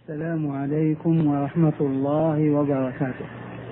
السلام عليكم ورحمة الله وبركاته.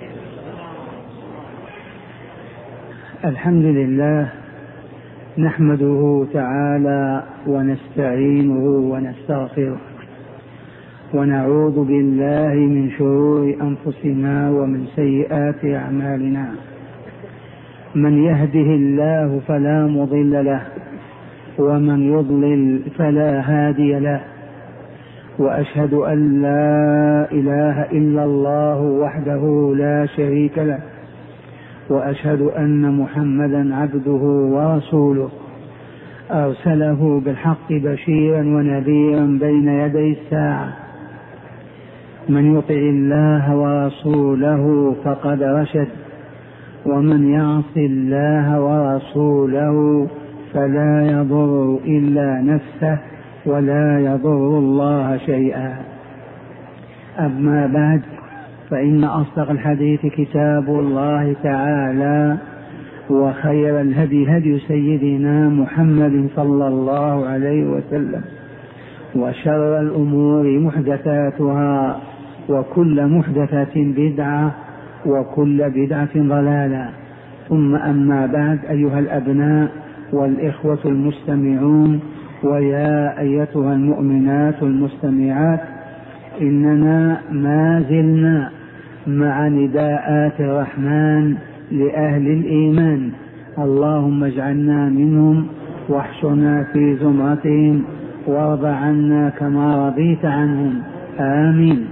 الحمد لله نحمده تعالى ونستعينه ونستغفره ونعوذ بالله من شرور أنفسنا ومن سيئات أعمالنا. من يهده الله فلا مضل له ومن يضلل فلا هادي له، وأشهد أن لا إله إلا الله وحده لا شريك له، وأشهد أن محمدا عبده ورسوله أرسله بالحق بشيرا ونذيرا بين يدي الساعة. من يطع الله ورسوله فقد رشد، ومن يعص الله ورسوله فلا يضر إلا نفسه ولا يضر الله شيئا. أما بعد، فإن أصدق الحديث كتاب الله تعالى، وخير الهدي هدي سيدنا محمد صلى الله عليه وسلم، وشر الأمور محدثاتها، وكل محدثة بدعة، وكل بدعة ضلالة. ثم أما بعد، أيها الأبناء والإخوة المستمعون، ويا أيتها المؤمنات المستمعات، إننا ما زلنا مع نداءات الرحمن لأهل الإيمان. اللهم اجعلنا منهم واحشرنا في زمرتهم وارض عنا كما رضيت عنهم، آمين.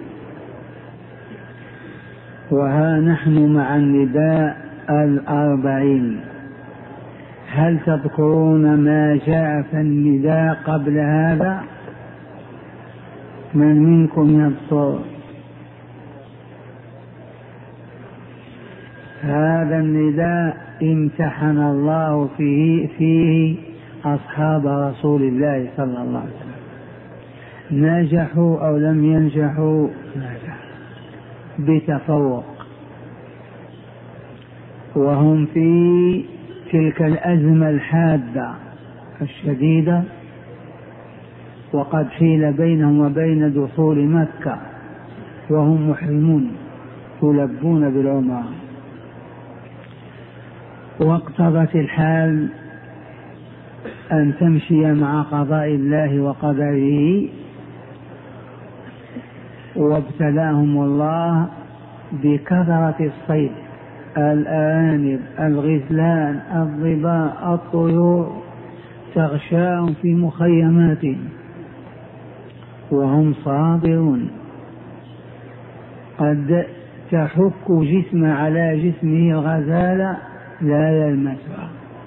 وها نحن مع النداء 40. هل تذكرون ما جاء في النداء قبل هذا؟ من منكم يذكر؟ هذا النداء امتحن الله فيه أصحاب رسول الله صلى الله عليه وسلم، نجحوا أو لم ينجحوا؟ نجحوا بتفوق، وهم في تلك الأزمة الحادة الشديدة، وقد حيل بينهم وبين دخول مكة وهم محرمون يلبون بالعمرة، واقتضت الحال أن تمشي مع قضاء الله وقدره، وابتلاهم الله بكثرة الصيد، الأرانب، الغزلان، الظباء، الطيور تغشاهم في مخيماتهم وهم صابرون. قد تحك جسم على جسمه الغزالة لا يلمسها،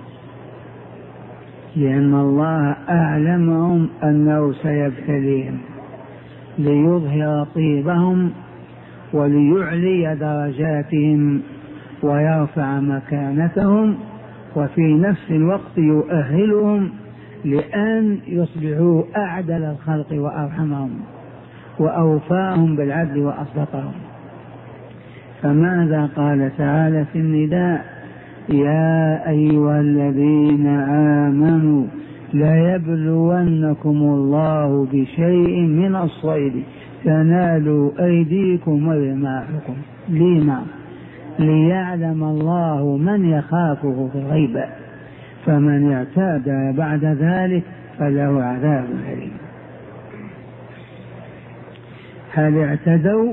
لأن الله أعلمهم أنه سيبتليهم ليظهر طيبهم وليعلي درجاتهم ويرفع مكانتهم، وفي نفس الوقت يؤهلهم لأن يصبحوا أعدل الخلق وأرحمهم وأوفاهم بالعدل وأصدقهم. فماذا قال تعالى في النداء؟ يا أيها الذين آمنوا ليبلونكم الله بشيء من الصيد تنالوا أيديكم ورماحكم. لما؟ ليعلم الله من يخافه في الغيب، فمن اعتدى بعد ذلك فله عذاب أليم. هل اعتدوا؟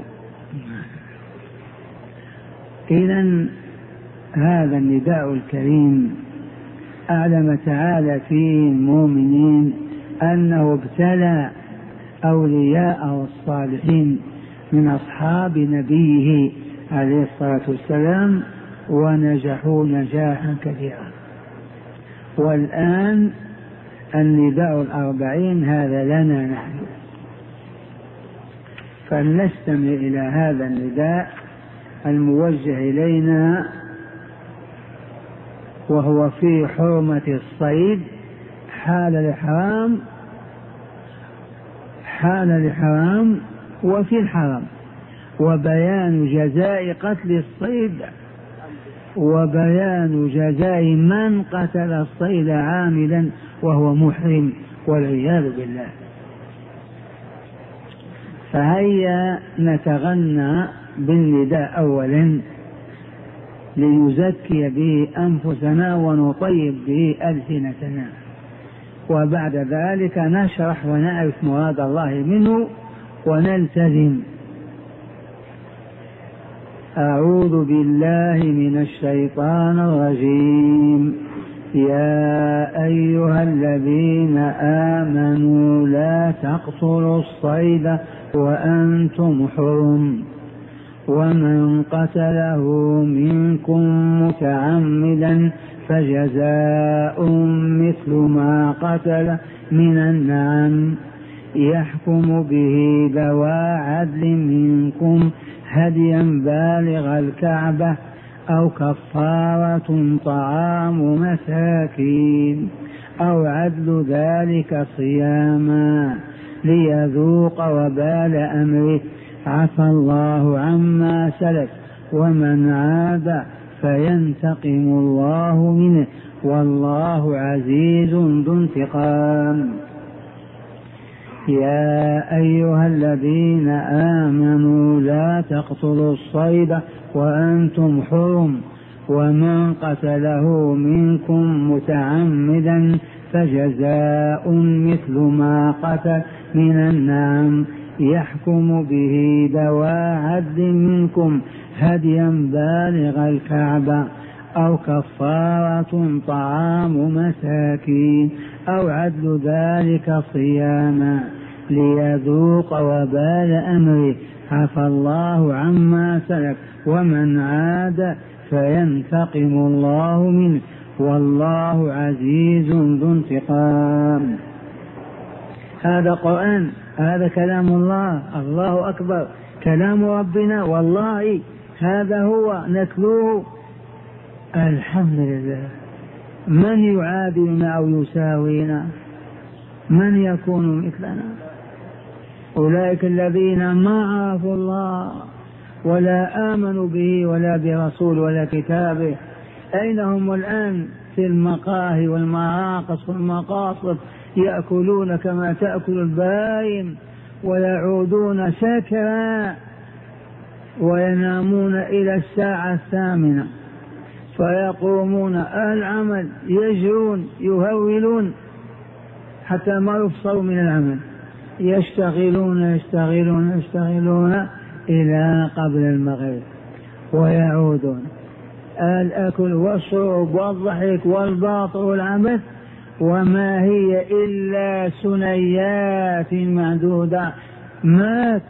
إذن هذا النداء الكريم أعلم تعالى فيه المؤمنين أنه ابتلى أولياءه الصالحين من أصحاب نبيه عليه الصلاة والسلام، ونجحوا نجاحا كثيرا. والآن النداء 40 هذا لنا نحن، فلنستمع إلى هذا النداء الموجه إلينا، وهو في حرمة الصيد حال الإحرام وفي الحرم، وبيان جزاء قتل الصيد، وبيان جزاء من قتل الصيد عاملا وهو محرم والعياذ بالله. فهيا نتغنى بالنداء أولا لنزكي به أنفسنا ونطيب به ألسنتنا، وبعد ذلك نشرح ونعرف مراد الله منه ونلتزم. أعوذ بالله من الشيطان الرجيم. يا أيها الذين آمنوا لا تقتلوا الصيد وأنتم حرم، ومن قتله منكم متعمدا فجزاء مثل ما قتل من النعم، يحكم به ذوى عدل منكم هديا بالغ الكعبة أو كفارة طعام مساكين أو عدل ذلك صياما ليذوق وبال أمره، عفى الله عما سلف ومن عاد فينتقم الله منه والله عزيز ذو انتقام. يا أيها الذين آمنوا لا تقتلوا الصيد وأنتم حرم، ومن قتله منكم متعمدا فجزاء مثل ما قتل من النعم، يحكم به ذوى عدل منكم هديا بالغ الكعبة أو كفارة طعام مساكين أو عدل ذلك صياما ليذوق وبال أمره، عفى الله عما سلف ومن عاد فينتقم الله منه والله عزيز ذو انتقام. هذا قرآن، هذا كلام الله، الله أكبر، كلام ربنا، والله هذا هو نتلوه. الحمد لله. من يعادلنا أو يساوينا؟ من يكون مثلنا؟ أولئك الذين ما عرفوا الله ولا آمنوا به ولا برسول ولا كتابه، أين هم الآن؟ في المقاهي والمراقص والمقاصد، يأكلون كما تأكل البهائم ويعودون سكرا وينامون إلى الساعة 8 فيقومون العمل يجرون يهولون حتى ما يفصلوا من العمل، يشتغلون إلى قبل المغرب ويعودون الأكل والشرب والضحك والباطل والعبث، وما هي إلا ثنيات معدودة. مات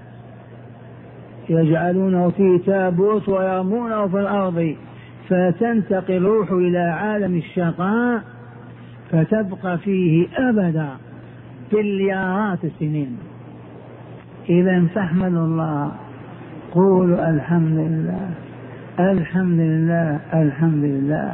يجعلونه في تابوت ويرمونه في الأرض، فتنتقل الروح إلى عالم الشقاء فتبقى فيه أبدا بليارات السنين. إذا فاحمد الله، قولوا الحمد لله الحمد لله الحمد لله.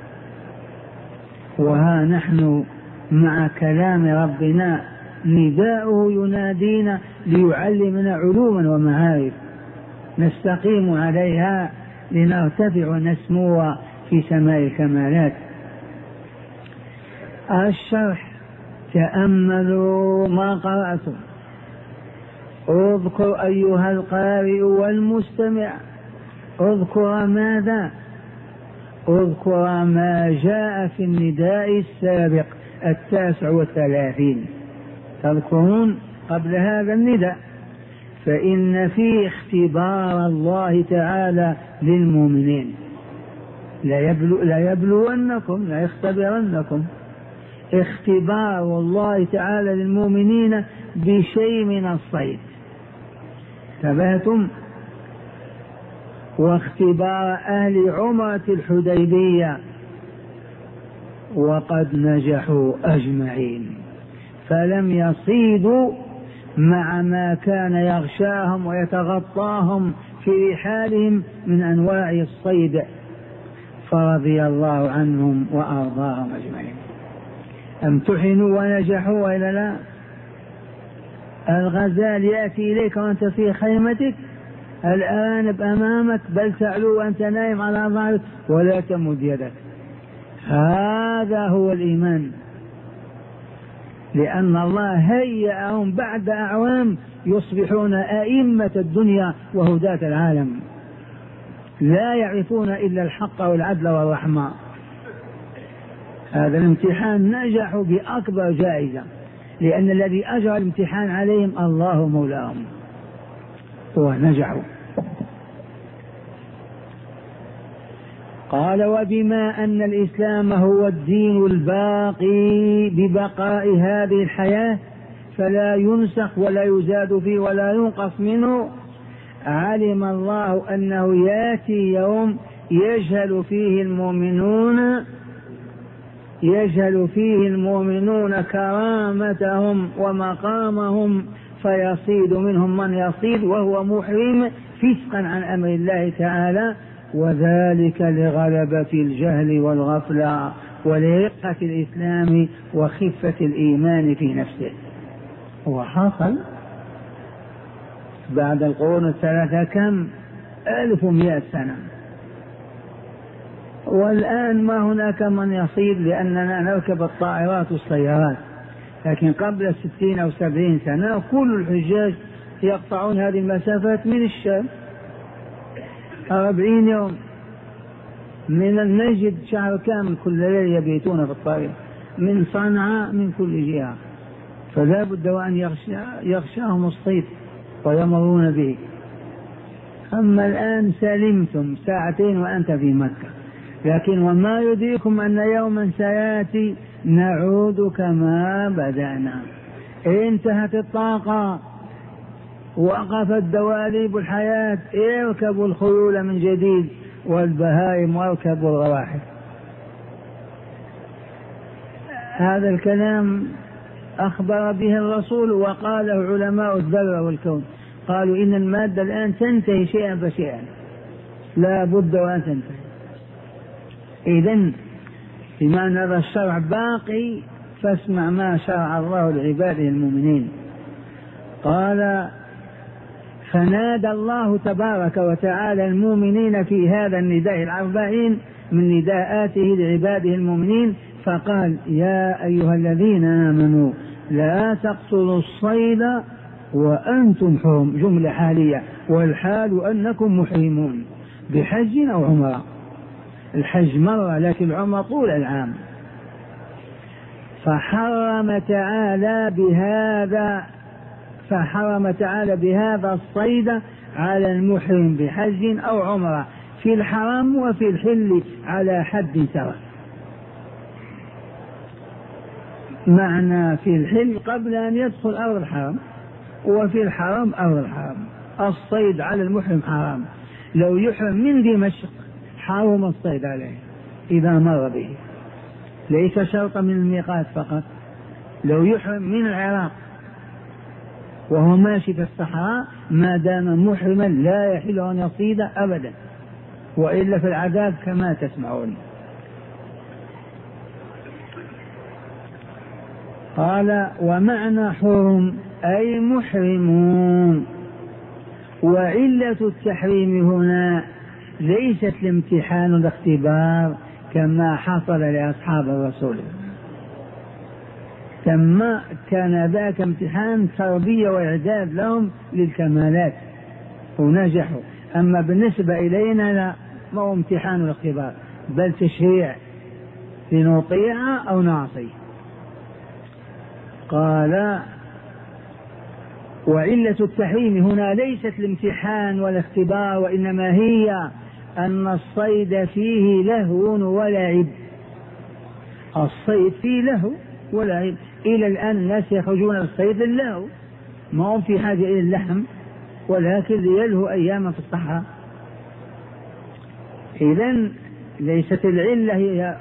وها نحن مع كلام ربنا، نداؤه ينادينا ليعلمنا علوما ومعارف نستقيم عليها لنرتفع ونسمو في سماء الكمالات. الشرح: تأملوا ما قرأتم، اذكر أيها القارئ والمستمع، اذكر ماذا؟ اذكر ما جاء في النداء السابق 39، تذكرون قبل هذا النداء، فإن فيه اختبار الله تعالى للمؤمنين، لا يبلونكم، لا يختبرنكم، اختبار الله تعالى للمؤمنين بشيء من الصيد، انتبهتم؟ واختبار أهل عمرة الحديبية، وقد نجحوا أجمعين، فلم يصيدوا مع ما كان يغشاهم ويتغطاهم في رحالهم من أنواع الصيد، فرضي الله عنهم وأرضاهم أجمعين. امتحنوا ونجحوا وإلا لا؟ الغزال يأتي إليك وأنت في خيمتك، الأرانب أمامك، بل تعلو وأنت نائم على ظهرك ولا تمد يدك. هذا هو الإيمان. لأن الله هيأهم بعد أعوام يصبحون أئمة الدنيا وهداة العالم، لا يعرفون إلا الحق والعدل والرحمة. هذا الامتحان نجحوا بأكبر جائزة، لأن الذي أجرى الامتحان عليهم الله مولاهم ونجحوا. قال: وبما أن الإسلام هو الدين الباقي ببقاء هذه الحياة فلا ينسخ ولا يزاد فيه ولا ينقص منه، علم الله أنه يأتي يوم يجهل فيه المؤمنون كرامتهم ومقامهم، فيصيد منهم من يصيد وهو محرم فسقا عن أمر الله تعالى، وذلك لغلبة الجهل والغفلة ولرقة الإسلام وخفة الإيمان في نفسه. وحصل بعد القرون الثلاثة كم 1100 سنة، والآن ما هناك من يصيد لأننا نركب الطائرات والسيارات، لكن قبل 60 أو 70 سنة كل الحجاج يقطعون هذه المسافات من الشام 40 يوم، من النجد شهر كامل كل ليلة يبيتون في الطريق، من صنعاء من كل جهة، فلا بد وأن يغشاهم الصيف ويمرون به. أما الآن سلمتم 2 ساعة وأنت في مكة، لكن وما يدريكم أن يوما سيأتي نعود كما بدأنا. انتهت الطاقة، وقفت دواليب الحياة، اركبوا الخيول من جديد والبهائم واركبوا الرواحل. هذا الكلام أخبر به الرسول وقاله علماء الذرة والكون، قالوا إن المادة الآن تنتهي شيئا فشيئا، لا بد وأن تنتهي. إذن بما أن هذا الشرع باقي فاسمع ما شرع الله لعباده المؤمنين. قال: فنادى الله تبارك وتعالى المؤمنين في هذا النداء الأربعين من نداءاته لعباده المؤمنين، فقال: يا أيها الذين آمنوا لا تقتلوا الصيد وأنتم حرم، جملة حالية، والحال أنكم محرمون بحج أو عمرة. الحج مرة لكن العمرة طول العام. فحرم تعالى بهذا الصيد على المحرم بحج أو عمرة في الحرم وفي الحل على حد سواء. معنى في الحل قبل أن يدخل أرض الحرم، وفي الحرم أرض الحرم. الصيد على المحرم حرام، لو يحرم من دمشق حرم الصيد عليه إذا مر به، ليس شرطا من الميقات فقط. لو يحرم من العراق وهو ماشي في الصحراء ما دام محرما لا يحل أن يصيد أبدا، وإلا في العذاب كما تسمعون. قال: ومعنى حرم أي محرمون. وعلة التحريم هنا ليست الامتحان والاختبار كما حصل لأصحاب الرسول، كان ذاك امتحان تربية وإعداد لهم للكمالات ونجحوا. أما بالنسبة إلينا لا، ما هو امتحان والاختبار بل تشريع لنطيع أو نعصي. قال: وعلة التحريم هنا ليست الامتحان والاختبار، وإنما هي أن الصيد فيه لهو ولعب. الصيد فيه لهو ولعب، إلى الآن الناس يخرجون الصيد للهو، ما هم في حاجة إلى اللحم، ولكن ليلهوا أياما في الصحراء. إذن ليست العلة هي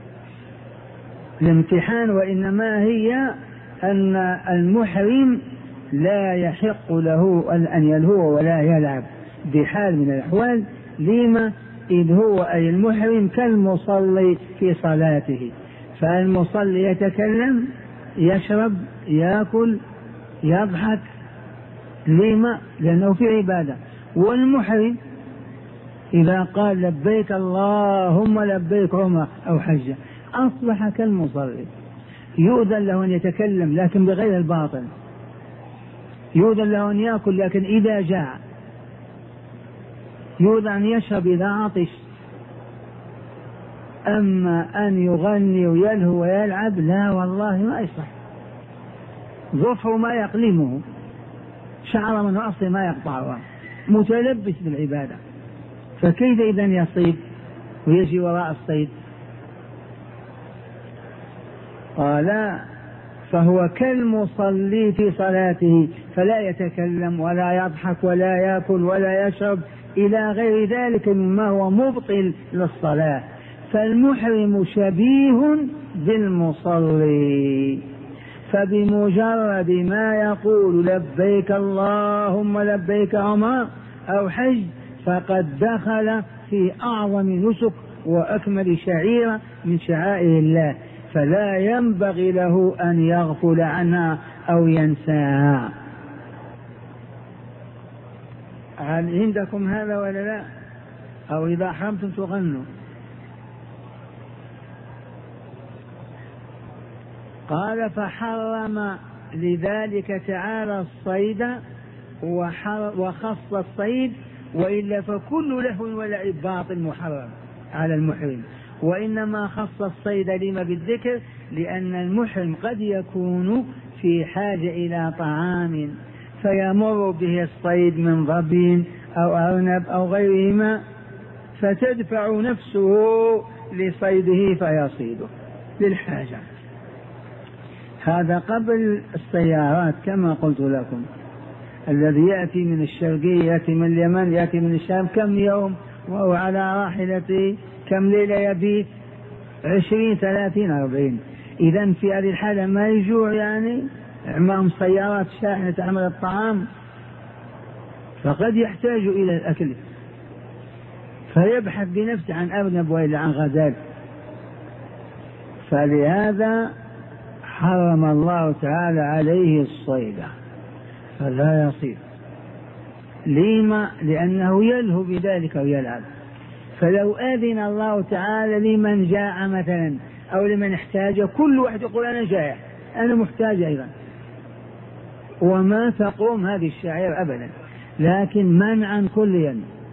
الامتحان، وإنما هي أن المحرم لا يحق له أن يلهو ولا يلعب بحال من الأحوال. لما؟ إذ هو أي المحرم كالمصلي في صلاته، فالمصلي يتكلم يشرب يأكل يضحك. لما؟ لأنه في عبادة. والمحرم إذا قال لبيك اللهم لبيك عمرة أو حجة أصبح كالمصلي. يؤذن له أن يتكلم لكن بغير الباطل، يؤذن له أن يأكل لكن إذا جاع، يؤذن أن يشرب إذا عطش، أما أن يغني ويلهو ويلعب لا والله ما يصح. ظفر ما يقلمه، شعر من رأسه ما يقطعه، متلبس بالعبادة، فكيف إذن يصيد ويجي وراء الصيد؟ قال فهو كالمصلي في صلاته فلا يتكلم ولا يضحك ولا يأكل ولا يشرب إلى غير ذلك مما هو مبطل للصلاة، فالمحرم شبيه بالمصلي، فبمجرد ما يقول لبيك اللهم لبيك عمرة أو حج فقد دخل في أعظم نسك وأكمل شعيرة من شعائر الله، فلا ينبغي له أن يغفل عنها أو ينساها. هل عندكم هذا ولا لا؟ أو إذا حرمتم تغنوا؟ قال فحرم لذلك تعالى الصيد وخص الصيد، وإلا فكل لهو ولعب باطل محرم على المحرم، وإنما خص الصيد لما بالذكر لأن المحرم قد يكون في حاجة إلى طعام فيمر به الصيد من ظبي أو أرنب أو غيرهما فتدفع نفسه لصيده فيصيده للحاجة. هذا قبل السيارات كما قلت لكم، الذي يأتي من الشرقية يأتي من اليمن يأتي من الشام كم يوم وهو على راحلته، كم ليلة يبيت؟ 20 30 40. إذن في هذه الحالة ما يجوع، يعني معهم سيارات شاحنة تعمل الطعام، فقد يحتاج إلى الأكل فيبحث بنفسه عن أرنب وإلا عن غزال، فلهذا حرم الله تعالى عليه الصيد فلا يصيد. لما؟ لأنه يلهو بذلك ويلعب. فلو أذن الله تعالى لمن جاع مثلا أو لمن احتاج، كل واحد يقول أنا جائع أنا محتاج أيضا، وما تقوم هذه الشعائر أبدا، لكن منعا كليا.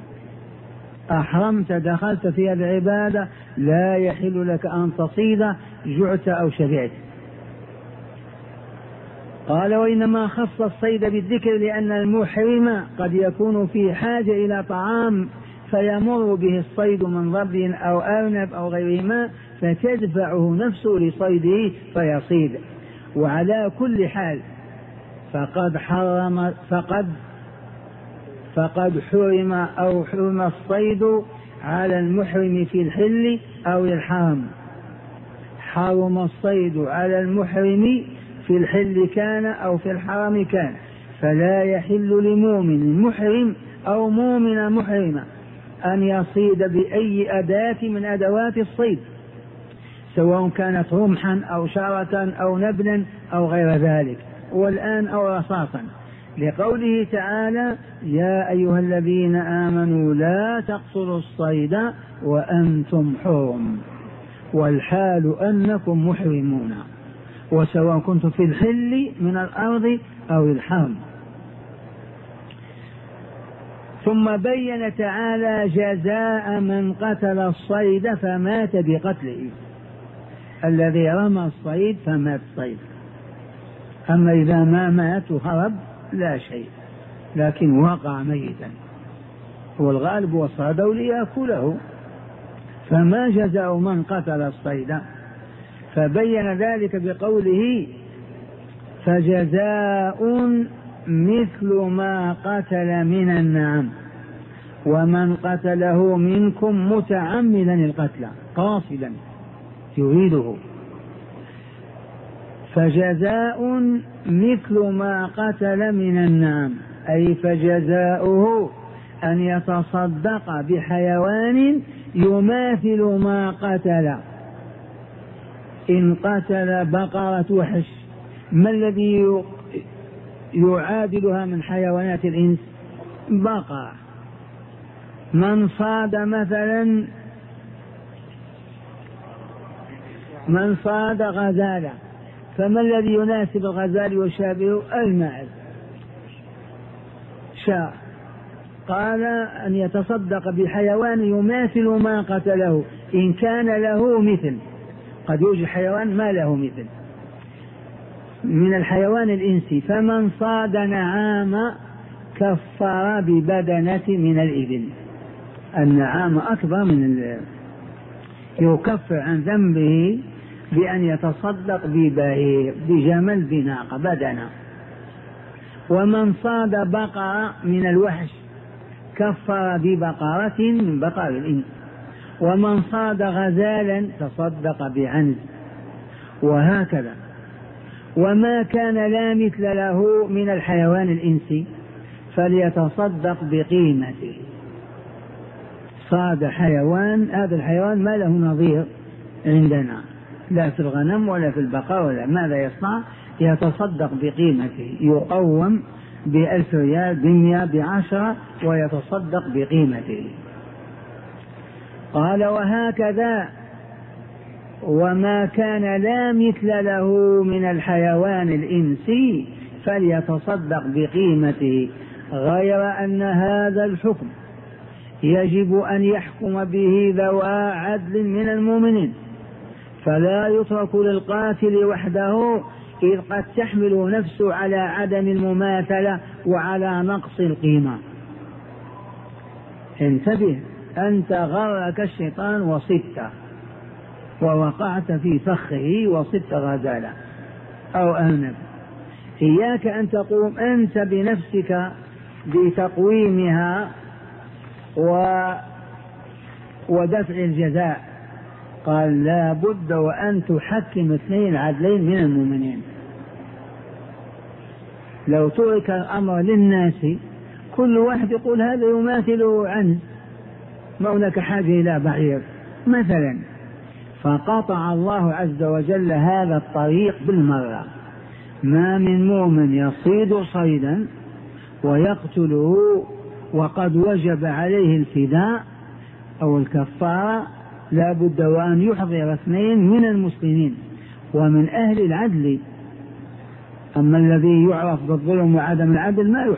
أحرمت دخلت في العبادة لا يحل لك أن تصيد جعت أو شبعت. قال وإنما خص الصيد بالذكر لأن المحرم قد يكون في حاجة إلى طعام فيمر به الصيد من ضب أو أرنب أو غيرهما فتدفعه نفسه لصيده فيصيد. وعلى كل حال فقد حرم أو حرم الصيد على المحرم في الحل أو الحرم. حرم الصيد على المحرم في الحل كان أو في الحرم كان، فلا يحل لمؤمن محرم أو مؤمن محرمة أن يصيد بأي أداة من أدوات الصيد، سواء كانت رمحا أو شارة أو نبلا أو غير ذلك، والآن أو رصاصا، لقوله تعالى يا أيها الذين آمنوا لا تقتلوا الصيد وأنتم حرم والحال أنكم محرمون، وسواء كنتم في الحل من الأرض أو الحرم. ثم بين تعالى جزاء من قتل الصيد فمات بقتله، الذي رمى الصيد فمات صيد، أما إذا ما مات وهرب لا شيء، لكن وقع ميتا والغالب وصاده ليأكله، فما جزاء من قتل الصيد. فبين ذلك بقوله فجزاء مثل ما قتل من النعم ومن قتله منكم متعمدا القتل قاصدا يريده، فجزاء مثل ما قتل من النعم أي فجزاؤه أن يتصدق بحيوان يماثل ما قتل. إن قتل بقرة وحش ما الذي يعادلها من حيوانات الإنس؟ بقرة. من صاد مثلا من صاد غزالة فما الذي يناسب الغزال وشابهه؟ الماعز. شاء قال أن يتصدق بحيوان يماثل ما قتله إن كان له مثل. قد يوجد حيوان ما له مثل من الحيوان الإنسي، فمن صاد نعام كفر ببدنة من الإبل. النعام أكبر من يكفر عن ذنبه بأن يتصدق ببعير، بجمل، بناقة، بدنة. ومن صاد بقرة من الوحش كفر ببقرة من بقر الإنس. ومن صاد غزالا تصدق بعنز، وهكذا. وما كان لا مثل له من الحيوان الإنسي فليتصدق بقيمته. صاد حيوان، هذا الحيوان ما له نظير عندنا لا في الغنم ولا في البقر ولا، ماذا يصنع؟ يتصدق بقيمته، يقوم ب1000 ريال، ب100، ب10، ويتصدق بقيمته. قال وهكذا وما كان لا مثل له من الحيوان الإنسي فليتصدق بقيمته، غير أن هذا الحكم يجب أن يحكم به ذوى عدل من المؤمنين، فلا يترك للقاتل وحده إذ قد تحمل نفسه على عدم المماثلة وعلى نقص القيمة. انتبه، أنت غرك الشيطان وصدت ووقعت في فخه وصدت غزالة أو أرنب. إياك أن تقوم أنت بنفسك بتقويمها ودفع الجزاء. قال لا بد وأن تحكم 2 عدلين من المؤمنين. لو ترك الأمر للناس كل واحد يقول هذا يماثل عنز، ما هناك حاجة إلى بعير مثلا، فقطع الله عز وجل هذا الطريق بالمرة. ما من مؤمن يصيد صيدا ويقتله وقد وجب عليه الفداء أو الكفارة، لا بد وأن يحضر 2 من المسلمين ومن أهل العدل. أما الذي يعرف بالظلم وعدم العدل ما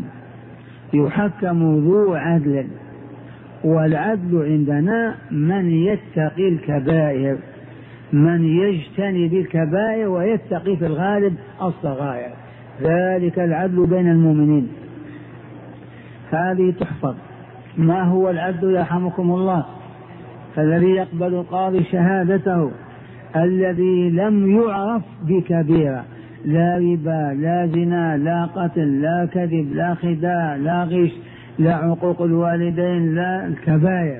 يحكم ذو عدل. والعدل عندنا من يتقي الكبائر، من يجتنب الكبائر ويتقي في الغالب الصغائر، ذلك العدل بين المؤمنين. هذه تحفظ. ما هو العدل يرحمكم الله؟ الذي يقبل القاضي شهادته، الذي لم يعرف بكبيرة، لا ربا، لا زنا، لا قتل، لا كذب، لا خداع، لا غش، لا عقوق الوالدين، لا الكبائر.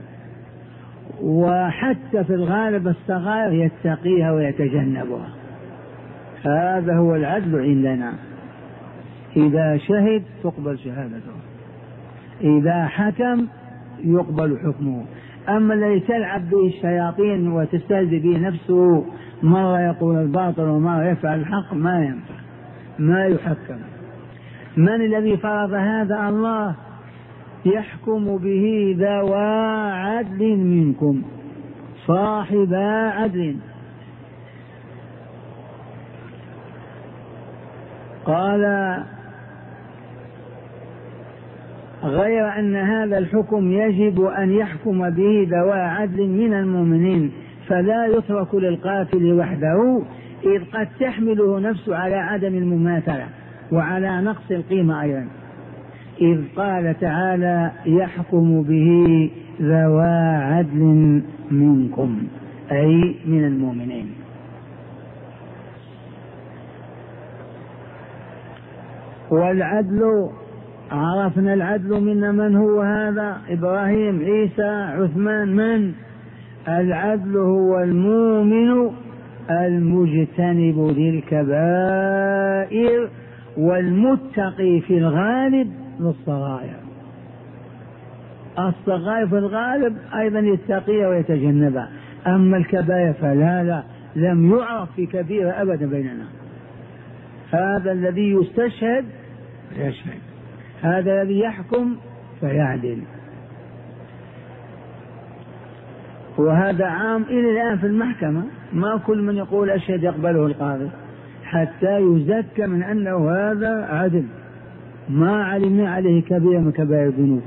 وحتى في الغالب الصغائر يتقيها ويتجنبها. هذا هو العدل عندنا. إذا شهد تقبل شهادته، إذا حكم يقبل حكمه. أما الذي تلعب به الشياطين وتستهزئ به نفسه، مرة يقول الباطل ومرة يفعل الحق، ما ينفع، ما يحكم. من الذي فرض هذا؟ الله. يحكم به ذوى عدل منكم، صاحبا عدل. قال غير أن هذا الحكم يجب أن يحكم به ذوى عدل من المؤمنين، فلا يترك للقاتل وحده إذ قد تحمله نفسه على عدم المماثلة وعلى نقص القيمة أيضا، إذ قال تعالى يحكم به ذوى عدل منكم، أي من المؤمنين. والعدل عرفنا العدل منا من هو هذا؟ إبراهيم، عيسى، عثمان. من العدل؟ هو المؤمن المجتنب للكبائر والمتقي في الغالب للصغائر. الصغائر في الغالب أيضا يتقيها ويتجنبها، أما الكبائر فلا لم يعرف في كبيرة أبدا بيننا. هذا الذي يستشهد فيشهد، هذا الذي يحكم فيعدل. وهذا عام إلى الآن في المحكمة، ما كل من يقول أشهد يقبله القاضي، حتى يزكى من أنه هذا عدل، ما علمنا عليه كبير من كبائر الذنوب.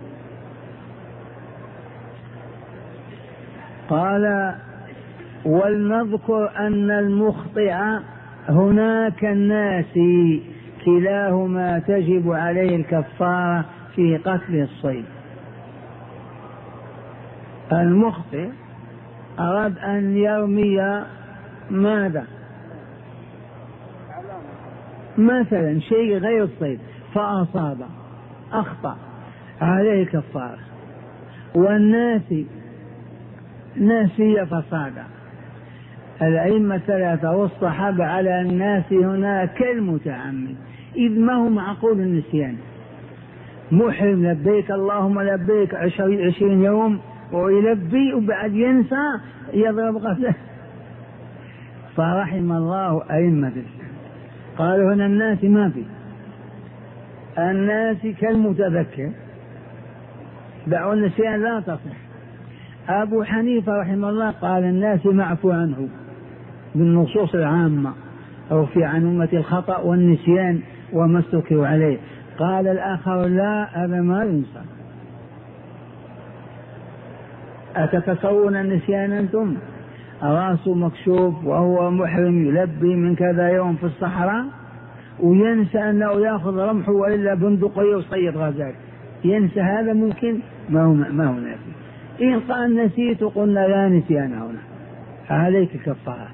قال ولنذكر أن المخطئ هناك الناس كلاهما تجب عليه الكفارة في قتل الصيد. المخطئ أراد أن يرمي ماذا؟ مثلا شيء غير الصيد فأصاب أخطأ عليه كفارة، والناس ناسي فصاد. الأئمة الثلاثة والصحابة على الناس هنا كالمتعمد، إذ ما هو معقول النسيان. محرم لبيك اللهم لبيك 20 يوم ويلبي وبعد ينسى يضرب غفلة. فرحم الله أئمة الإسلام قالوا هنا الناس ما في، الناس كالمتذكر، دعوا النسيان لا تصح. أبو حنيفة رحمه الله قال الناس معفو عنه بالنصوص العامة أو في عمومة الخطأ والنسيان وما استكروا عليه. قال الآخر لا، هذا ما ينسى. أتتصورون النسيان أنتم؟ راسه مكشوف وهو محرم يلبي من كذا يوم في الصحراء وينسى أنه يأخذ رمحه وإلا بندقية وصيد غزال، ينسى هذا؟ ممكن؟ ما هو ناسي. إن قال نسيت قلنا لا نسيان هنا، عليك كفارة.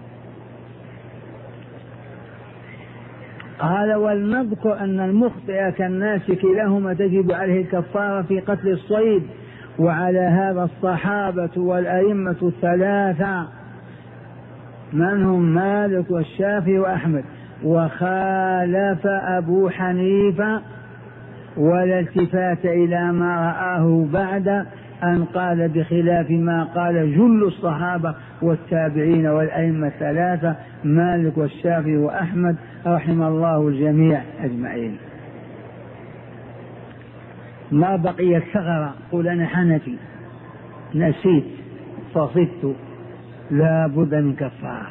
قال ولنذكر أن المخطئ كالناس كلاهما تجب عليه الكفارة في قتل الصيد، وعلى هذا الصحابة والأئمة الثلاثة من هم مالك والشافعي وأحمد، وخالف أبو حنيفة ولا التفات إلى ما رآه بعد أن قال بخلاف ما قال جل الصحابة والتابعين والأئمة الثلاثة مالك والشافعي وأحمد رحم الله الجميع أجمعين. ما بقي ثغرة قل أنا حنفي نسيت فصدت لا بد من كفارة.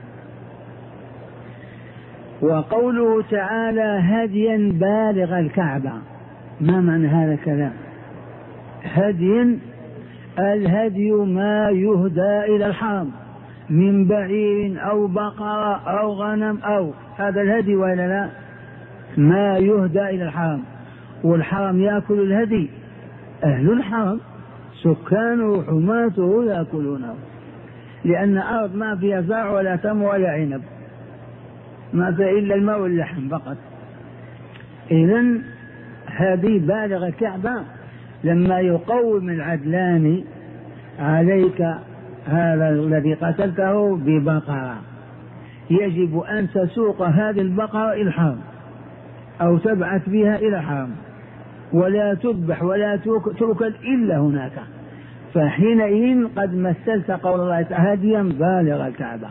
وقوله تعالى هديا بالغ الكعبة، ما معنى هذا الكلام؟ هدي الهدي ما يهدى إلى الحرم من بعير أو بقرة أو غنم أو هذا الهدي ولا لا؟ ما يهدى إلى الحرم، والحرم يأكل الهدي، أهل الحرم سكانه وحماته يأكلونه، لأن أرض ما فيها زرع ولا تمر ولا عنب، ما فيها إلا الماء واللحم فقط. إذن هذه بالغ الكعبة. لما يقوم العدلان عليك هذا الذي قتلته ببقرة، يجب أن تسوق هذه البقرة إلى الحرم أو تبعث بها إلى الحرم، ولا تذبح ولا تؤكل إلا هناك، فحينئذ قد مثلت قول الله تعالى هديا بالغ الكعبة.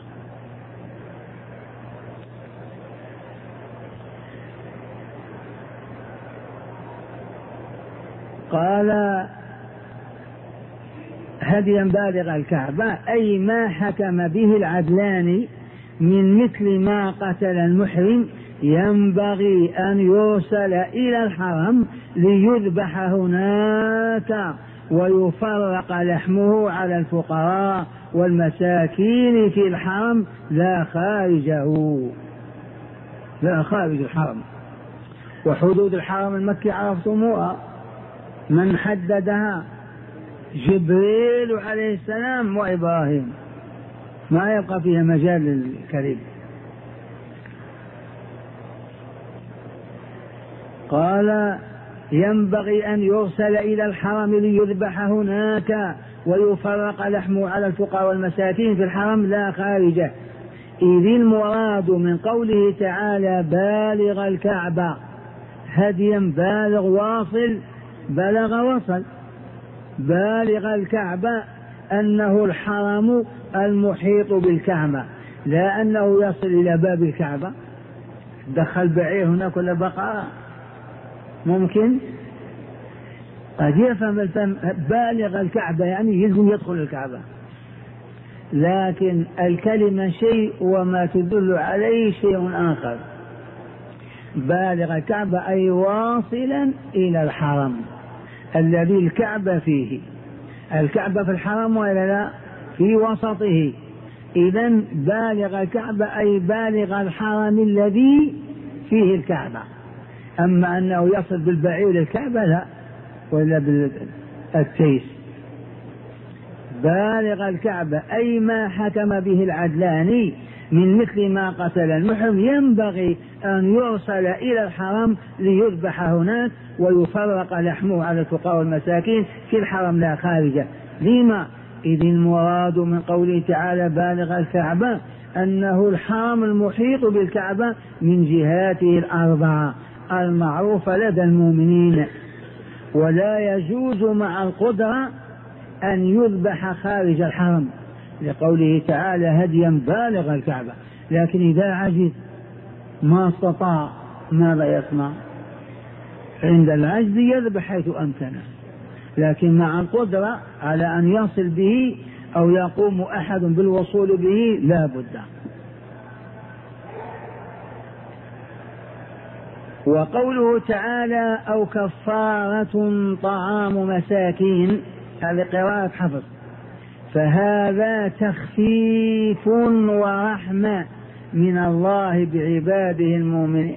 قال هديا بالغ الكعبة أي ما حكم به العدلان من مثل ما قتل المحرم ينبغي أن يرسل إلى الحرم ليذبح هناك ويفرق لحمه على الفقراء والمساكين في الحرم لا خارجه، لا خارج الحرم. وحدود الحرم المكي عرفتموها، من حددها؟ جبريل عليه السلام وإبراهيم، ما يبقى فيها مجال للكذب. قال ينبغي أن يرسل إلى الحرم ليذبح هناك ويفرق لحمه على الفقراء والمساكين في الحرم لا خارجه، إذ المراد من قوله تعالى بالغ الكعبة هديا بالغ واصل، بلغ وصل. بالغ الكعبة أنه الحرم المحيط بالكعبة، لا أنه يصل إلى باب الكعبة، دخل بعير هناك ولا بقرة، ممكن قد يفهم بالغ الكعبة يعني يلزم يدخل الكعبة، لكن الكلمة شيء وما تدل عليه شيء آخر. بالغ الكعبة أي واصلا إلى الحرم الذي الكعبة فيه. الكعبة في الحرم ولا لا؟ في وسطه. إذن بالغ الكعبة أي بالغ الحرم الذي فيه الكعبة. أما أنه يصل بالبعير للكعبة لا، ولا بالتيس. بالغ الكعبة أي ما حكم به العدلان من مثل ما قتل المحرم ينبغي أن يرسل إلى الحرم ليذبح هناك ويفرق لحمه على الفقراء والمساكين في الحرم لا خارجه. لما؟ إذ المراد من قوله تعالى بالغ الكعبة أنه الحرم المحيط بالكعبة من جهاته الأربعة المعروفة لدى المؤمنين، ولا يجوز مع القدرة أن يذبح خارج الحرم لقوله تعالى هديا بالغ الكعبة. لكن إذا عجز ما استطاع ماذا يصنع؟ عند العجز يذبح حيث أمكنه، لكن مع القدرة على أن يصل به أو يقوم أحد بالوصول به لا بد. وقوله تعالى أو كفارة طعام مساكين، هذه قراءة حفظ، فهذا تخفيف ورحمة من الله بعباده المؤمنين.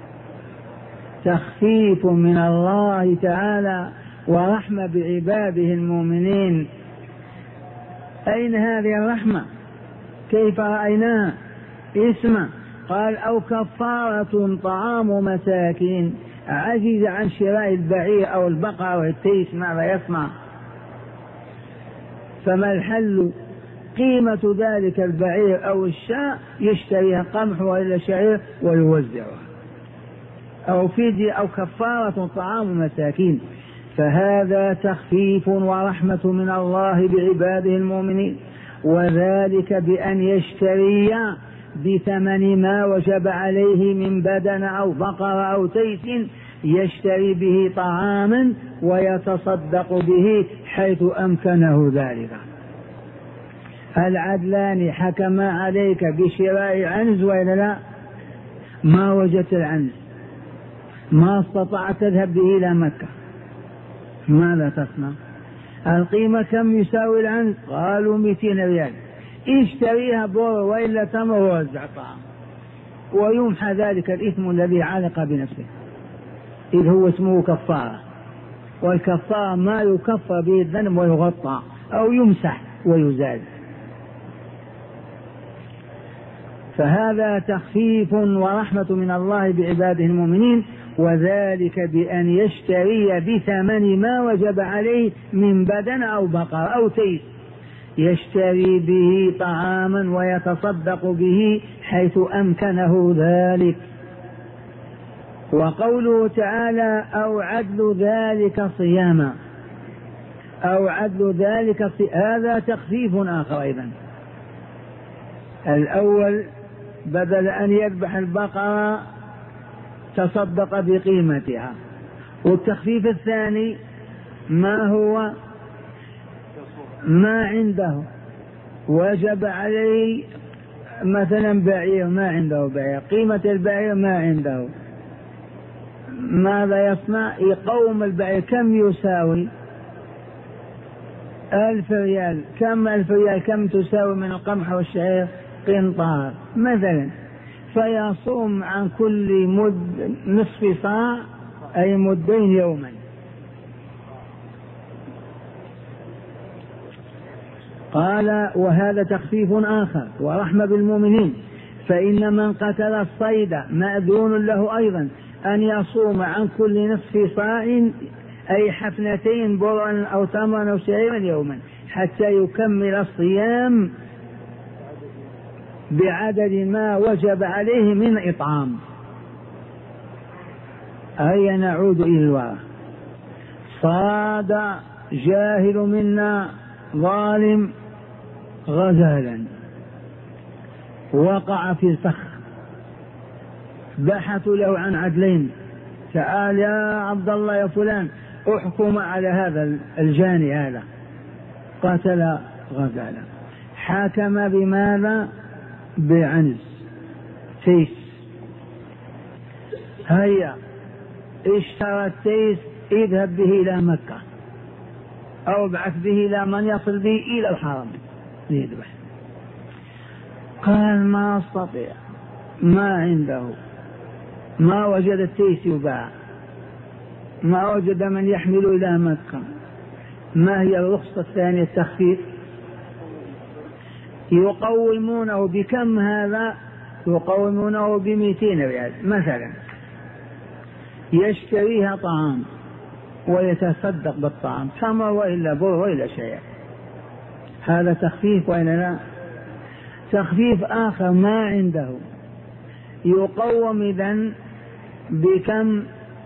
تخفيف من الله تعالى ورحمة بعباده المؤمنين. أين هذه الرحمة؟ كيف رأيناها؟ اسمع، قال أو كفارة طعام مساكين. عجز عن شراء البعير أو البقرة والتيس ماذا يصنع؟ فما الحل؟ قيمة ذلك البعير أو الشاء يشتريها قمح وإلا شعير ويوزعها، أو فدية أو كفارة طعام مساكين. فهذا تخفيف ورحمة من الله بعباده المؤمنين، وذلك بأن يشتري بثمن ما وجب عليه من بدن أو بقرة أو تيس، يشتري به طعاما ويتصدق به حيث أمكنه ذلك. العدلان حكما عليك بشراء عنز وإلا لا؟ ما وجدت العنز، ما استطعت تذهب به إلى مكة، ماذا تصنع؟ القيمة كم يساوي العنز؟ قالوا 200 ريال. اشتريها بور وإلا تمر ووزع طعام، ويمحى ذلك الإثم الذي علق بنفسه، إذ هو اسمه كفارة. والكفارة ما يكفر به الذنب ويغطى أو يمسح ويزال. فهذا تخفيف ورحمة من الله بعباده المؤمنين، وذلك بأن يشتري بثمن ما وجب عليه من بدن أو بقرة أو تيس، يشتري به طعاما ويتصدق به حيث أمكنه ذلك. وقوله تعالى أو عدل ذلك صياما، أو عدل ذلك هذا تخفيف آخر أيضا. الأول بدل أن يذبح البقرة تصدق بقيمتها، والتخفيف الثاني ما هو؟ ما عنده وجب عليه مثلا بعير، ما عنده بعير، قيمة البعير ما عنده، ماذا يصنع؟ يقوم البعير. كم يساوي؟ 1000 ريال. كم 1000 ريال كم تساوي من القمح والشعير؟ قنطار مثلا. فيصوم عن كل مد نصف صاع، أي مدين يوما. قال وهذا تخفيف آخر ورحمة بالمؤمنين، فإن من قتل الصيد مأذون له أيضا أن يصوم عن كل نصف صاع، أي حفنتين برا أو تمرا أو شعيرا يوما، حتى يكمل الصيام بعدد ما وجب عليه من إطعام. أي نعود إلى الوراء. صاد جاهل منا ظالم غزالا، وقع في الفخ، بحثوا له عن عدلين، تعال يا عبد الله يا فلان احكم على هذا الجاني، هذا قتل غزالا، حاكم بماذا؟ بعنز تيس. هيا اشترى التيس، اذهب به إلى مكة أو ابعث به إلى من يصل به إلى الحرم ليذبح. قال ما استطيع، ما عنده، ما وجد التيس يباع، ما وجد من يحمل إلى مكة. ما هي الرخصة الثانية؟ التخفيف. يقومونه بكم هذا؟ يقومونه ب200 ريال مثلا، يشتريها طعام ويتصدق بالطعام، تمر وإلا بر وإلا شيء. هذا تخفيف وإلا لا؟ تخفيف آخر ما عنده، يقوم إذن بكم؟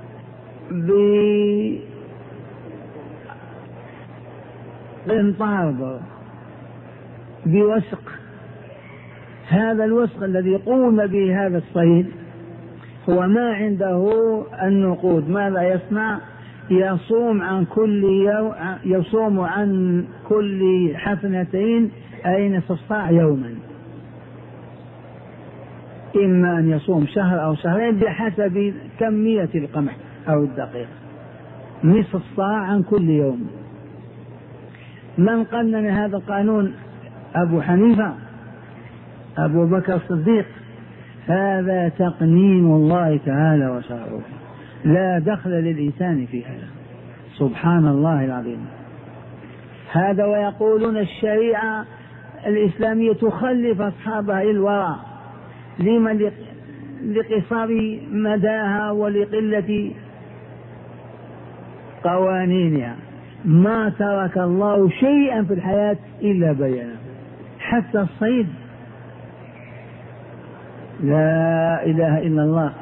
بقنطار بر، بوسق. هذا الوسق الذي قوم به هذا الصيد هو ما عنده النقود. ماذا يصنع؟ يصوم عن كل حفنتين أي نصف صاع يوما، إما أن يصوم شهر أو شهرين بحسب كمية القمح أو الدقيق، نصف صاع عن كل يوم. من قنن هذا القانون؟ أبو حنيفة، أبو بكر الصديق. هذا تقنين الله تعالى وشرعه، لا دخل للإنسان في هذا، سبحان الله العظيم. هذا ويقولون الشريعة الإسلامية تخلف أصحابها الوراء، لمن؟ لقصار مداها ولقلة قوانينها. ما ترك الله شيئا في الحياة إلا بينه، حتى الصيد. لا إله إلا الله.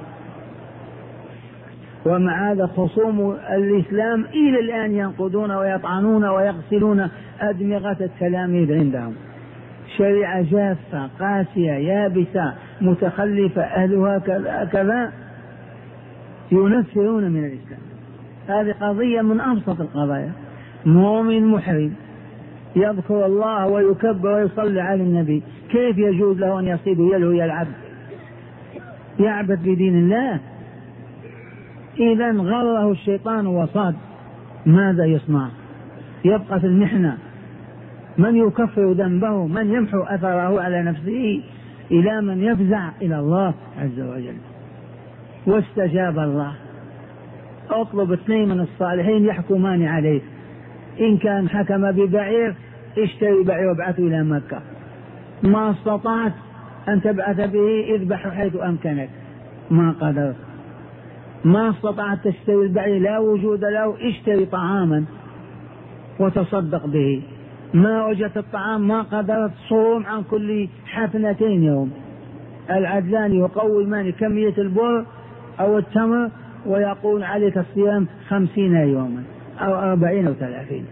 ومع هذا خصوم الإسلام إلى الآن ينقضون ويطعنون ويغسلون أدمغة التلاميذ عندهم. شريعة جافة قاسية يابسة متخلفة، أهلها كذا، ينفرون من الإسلام. هذه قضية من أبسط القضايا. مؤمن محرم يذكر الله ويكبر ويصلي على النبي، كيف يجوز له أن يصيد يلهو يلعب يعبث بدين الله؟ إذا غره الشيطان وصاد، ماذا يصنع؟ يبقى في المحنة. من يكفر ذنبه؟ من يمحو أثره على نفسه؟ إلى من يفزع إلى الله عز وجل. واستجاب الله. اطلب 2 من الصالحين يحكمان عليك، إن كان حكم ببعير اشتري بعير وابعثه إلى مكة، ما استطعت أن تبعث به اذبح حيث أمكنك، ما قدرت. ما استطعت تشتري البعير لا وجود له، اشتري طعاما وتصدق به. ما وجدت الطعام ما قدرت، صوم عن كل حفنتين يوم. العدلان يقومان كمية البر أو التمر ويقول عليك الصيام 50 يوما أو 40 أو 30.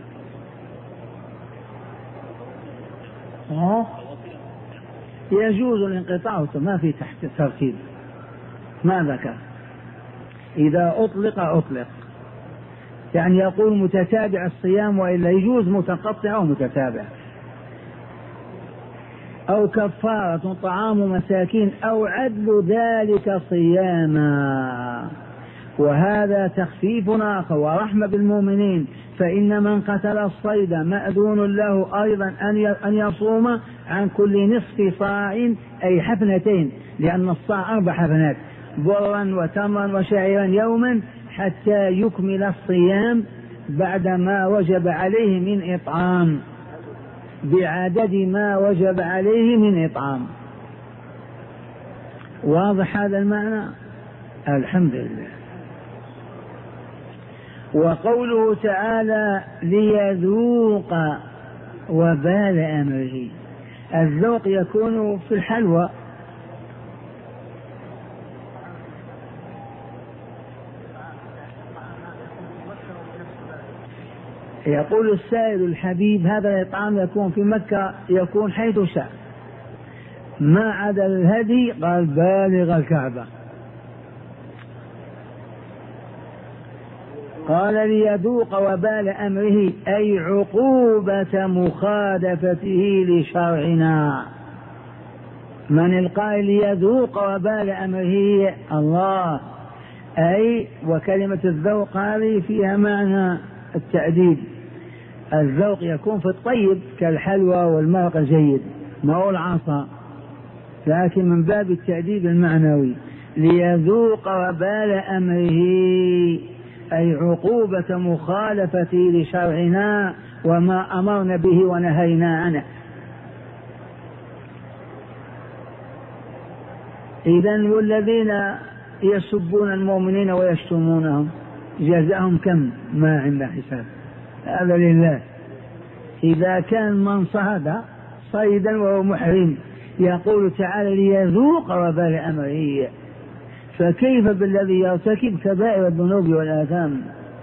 يجوز الانقطاع، ما في تحت ترتيب، ما ذكر. إذا أطلق يعني يقول متتابع الصيام، وإلا يجوز متقطع أو متتابع. أو كفارة طعام مساكين أو عدل ذلك صياما. وهذا تخفيف آخر ورحمة بالمؤمنين، فإن من قتل الصيد مأذون له أيضا أن يصوم عن كل نصف صاع أي حفنتين، لأن الصاع 4 حفنات، برا وتمرا وشعيرا يوما، حتى يكمل الصيام بعد ما وجب عليه من إطعام، بعدد ما وجب عليه من إطعام. واضح هذا المعنى؟ الحمد لله. وقوله تعالى ليذوق وبال أمره، الذوق يكون في الحلوى، يقول السائل الحبيب هذا الإطعام يكون في مكة، يكون حيث شاء، ما عدا الهدي قال بالغ الكعبة. قال ليذوق وبال أمره أي عقوبة مخالفته لشرعنا. من القائل ليذوق وبال أمره؟ الله. أي وكلمة الذوق هذه فيها معنى التأديب. الذوق يكون في الطيب كالحلوى والمرق الجيد، ما هو العصا، لكن من باب التأديب المعنوي. ليذوق وبال أمره أي عقوبة مخالفته لشرعنا وما أمرنا به ونهينا عنه. إذن والذين يسبون المؤمنين ويشتمونهم جزاهم كم؟ ما عند حساب، هذا لله. إذا كان من صعد صيدا وهو محرم يقول تعالى ليذوق وبال أمره، فكيف بالذي يرتكب كبائر الذنوب والآثام؟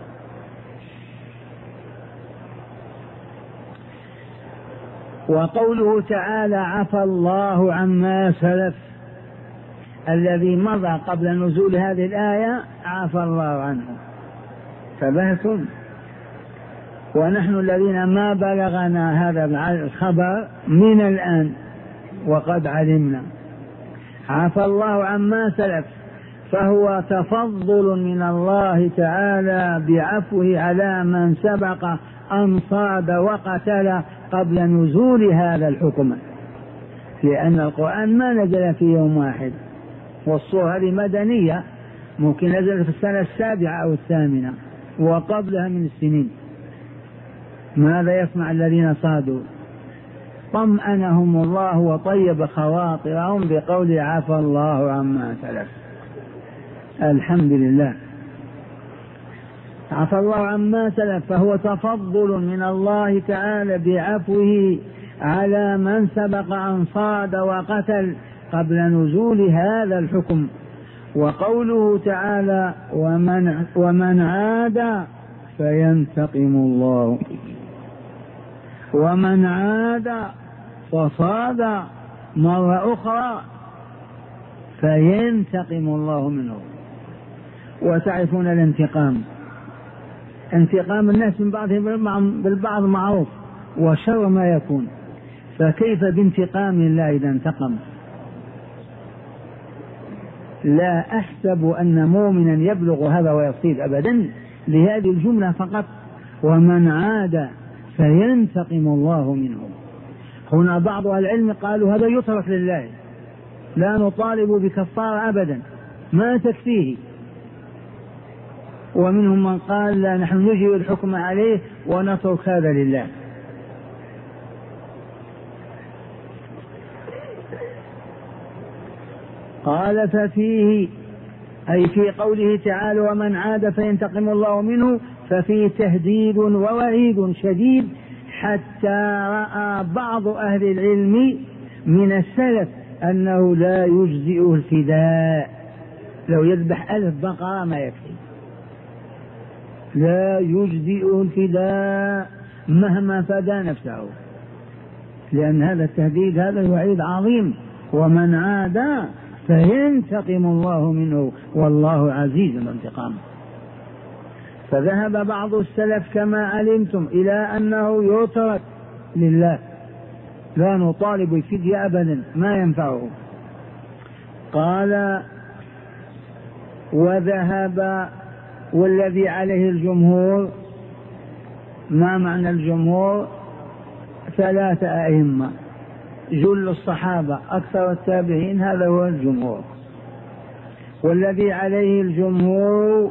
وقوله تعالى عفى الله عما سلف، الذي مضى قبل نزول هذه الآية عفى الله عنه. فبهتم ونحن الذين ما بلغنا هذا الخبر من الآن وقد علمنا. عفى الله عما سلف، فهو تفضل من الله تعالى بعفوه على من سبق أن صاد وقتل قبل نزول هذا الحكم، لأن القرآن ما نزل في يوم واحد، والصورة هذه مدنية، ممكن نزل في السنة 7 أو 8 وقبلها من السنين. ماذا يصنع الذين صادوا؟ طمأنهم الله وطيب خواطرهم بقول عفى الله عما سلف. الحمد لله. عفى الله عما سلف، فهو تفضل من الله تعالى بعفوه على من سبق أن صاد وقتل قبل نزول هذا الحكم. وقوله تعالى ومن عاد فينتقم الله، ومن عاد فصاد مرة أخرى فينتقم الله منه. وتعرفون الانتقام، انتقام الناس من بعضهم بالبعض معروف وشر ما يكون، فكيف بانتقام الله إذا انتقم؟ لا أحسب أن مؤمنا يبلغ هذا ويصيد أبدا لهذه الجملة فقط، ومن عاد فينتقم الله منه. هنا بعض العلم قالوا هذا يترك لله، لا نطالب بكفارة أبدا، ما تكفيه. ومنهم من قال لا، نحن نجري الحكم عليه ونترك هذا لله. قال ففيه أي في قوله تعالى ومن عاد فينتقم الله منه، ففيه تهديد ووعيد شديد، حتى رأى بعض أهل العلم من السلف أنه لا يجزئه الفداء، لو يذبح 1000 بقرة ما يكفي، لا يجزئه الفداء مهما فدى نفسه، لأن هذا التهديد هذا الوعيد عظيم. ومن عاد فينتقم الله منه والله عزيز الانتقام. فذهب بعض السلف كما علمتم إلى أنه يترك لله، لا نطالب الفدية أبدا، ما ينفعه. قال وذهب، والذي عليه الجمهور، ما معنى الجمهور؟ 3 أئمة، جل الصحابة أكثر التابعين، هذا هو الجمهور. والذي عليه الجمهور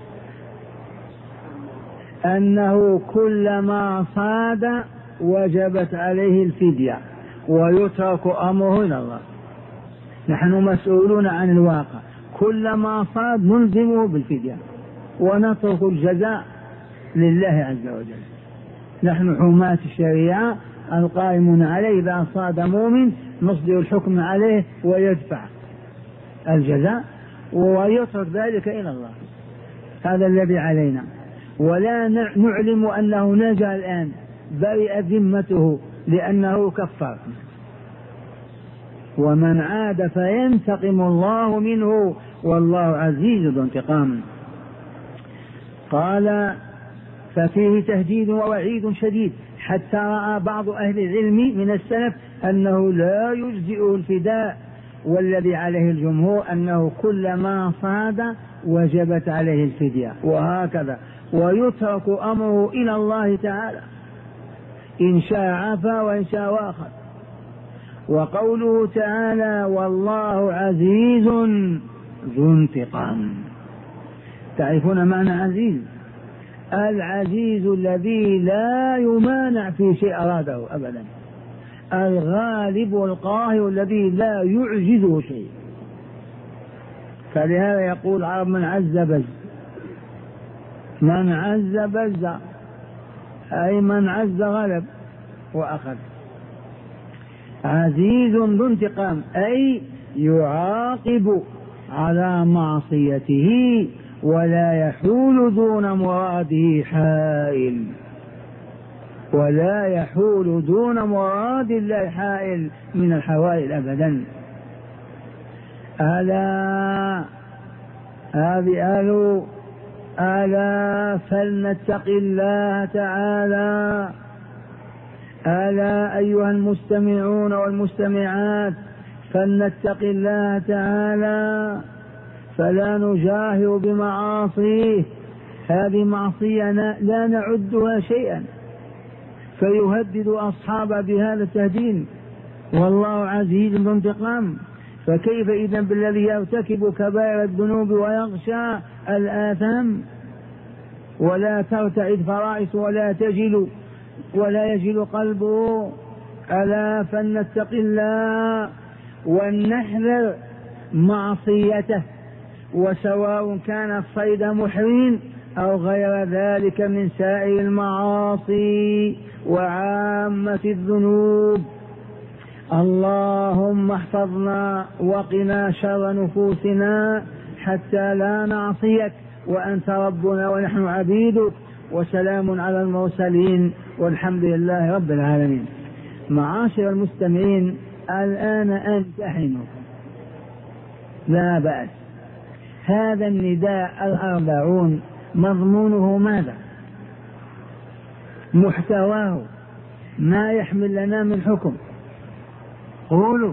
أنه كلما صاد وجبت عليه الفدية ويترك أمره إلى الله. نحن مسؤولون عن الواقع، كلما صاد نلزمه بالفدية ونترك الجزاء لله عز وجل. نحن حماة الشريعة القائمون عليه، إذا صاد مؤمن نصدر الحكم عليه ويدفع الجزاء ويترك ذلك إلى الله. هذا الذي علينا، ولا نعلم أنه نجا الآن، برئ ذمته لأنه كفر. ومن عاد فينتقم الله منه والله عزيز ذو انتقام. قال ففيه تهديد ووعيد شديد، حتى رأى بعض أهل العلم من السلف أنه لا يجزئ الفداء، والذي عليه الجمهور أنه كلما صاد وجبت عليه الفدية، وهكذا، ويترك أمره إلى الله تعالى، إن شاء عفا وإن شاء واخر. وقوله تعالى والله عزيز ذو انتقام، تعرفون معنى عزيز؟ العزيز الذي لا يمانع في شيء أراده أبدا، الغالب القاهر الذي لا يعجزه شيء. فلهذا يقول العرب من عز بز، من عز بز، أي من عز غلب وأخذ. عزيز ذو انتقام أي يعاقب على معصيته ولا يحول دون مراده حائل، ولا يحول دون مراد الله حائل من الحوائل أبدا. ألا هذه ألا فلنتق الله تعالى. ألا أيها المستمعون والمستمعات فلنتق الله تعالى، فلا نجاهر بمعاصيه، هذه معصية لا نعدها شيئا، فيهدد أصحابه بهذا التهديد. والله عزيز ذو انتقام، فكيف إذن بالذي يرتكب كبائر الذنوب ويغشى الآثام ولا ترتعد فرائس ولا يجل قلبه؟ ألا فلنتق الله ولنحذر معصيته، وسواء كان الصيد محرم أو غير ذلك من سائر المعاصي وعامة الذنوب. اللهم احفظنا وقنا شر نفوسنا حتى لا نعصيك وأنت ربنا ونحن عبيدك. وسلام على المرسلين والحمد لله رب العالمين. معاشر المستمعين، الآن أمتحنكم، لا بأس. هذا النداء 40 مضمونه ماذا؟ محتواه ما يحمل لنا من حكم؟ قولوا.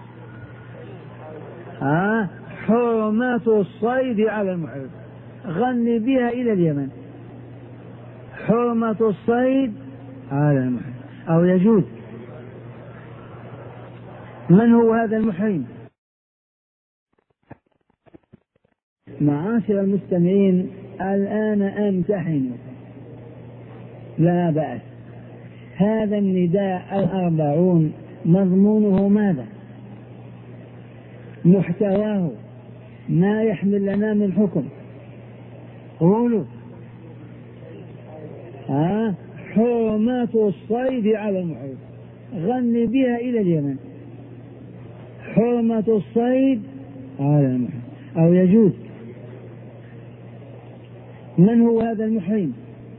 حرمات الصيد على المحرم، غني بها إلى اليمن. حرمة الصيد على المحرم أو يجوز. من هو هذا المحرم؟ معاشر المستمعين، الآن أمتحنكم، لا بأس. هذا النداء 40 مضمونه ماذا؟ محتواه ما يحمل لنا من حكم؟ قولوا. حرمات الصيد على المحرم، غني بها إلى اليمن. حرمة الصيد على المحرم أو يجوز. من هو هذا المحرم؟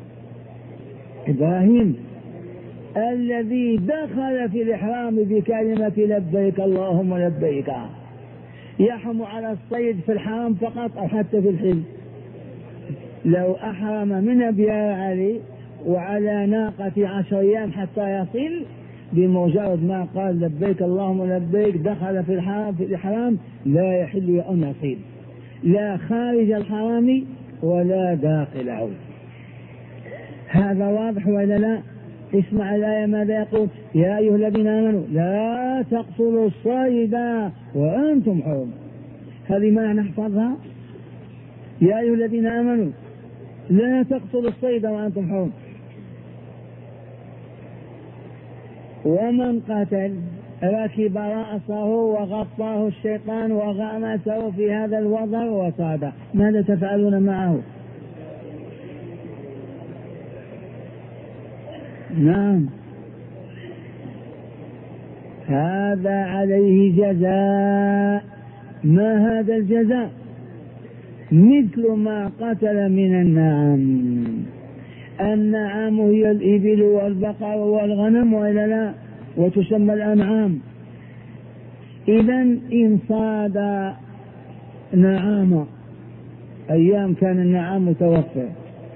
إبراهيم الذي دخل في الإحرام بكلمة لبيك اللهم لبيك. يحرم على الصيد في الحرم فقط أو حتى في الحل؟ لو أحرم من أبيار علي وعلى ناقة 10 أيام حتى يصل، بمجرد ما قال لبيك اللهم لبيك دخل في الحرام، لا يحل أن يصيد، لا خارج الحرام ولا داخله. هذا واضح ولا لا؟ اسمع الآية ماذا يقول؟ يا أيها الذين آمنوا لا تقتلوا الصيد وأنتم حرم. هذه ما نحفظها. يا أيها الذين آمنوا لا تقتلوا الصيد وأنتم حرم. ومن قتل ركب رأسه وغطاه الشيطان وغمسه في هذا الوضع وصاد، ماذا تفعلون معه؟ نعم، هذا عليه جزاء. ما هذا الجزاء؟ مثل ما قتل من النعم. النعم هي الإبل والبقر والغنم وإلا لا، وتسمى الأنعام. إذن إن صاد نعام أيام كان النعام متوفر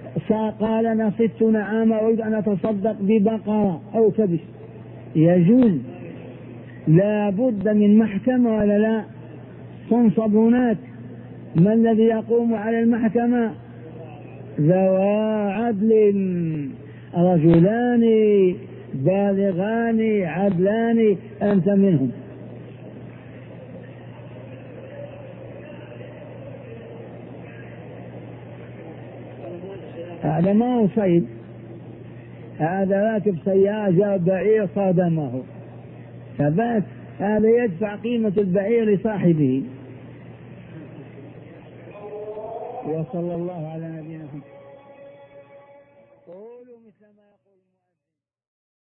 قال أنا صدت نعامة أريد أن أتصدق ببقرة أو كبش، يجوز. لا بد من محكمة ولا لا؟ تنصب هناك. ما الذي يقوم على المحكمة؟ ذوى عدل، رجلان بالغان عدلان، أنت منهم. هذا ما هو صيد، هذا راكب سيارة جاء بعير صادمه فبات، هذا يدفع قيمة البعير لصاحبه. وصلى الله على نبينا محمد.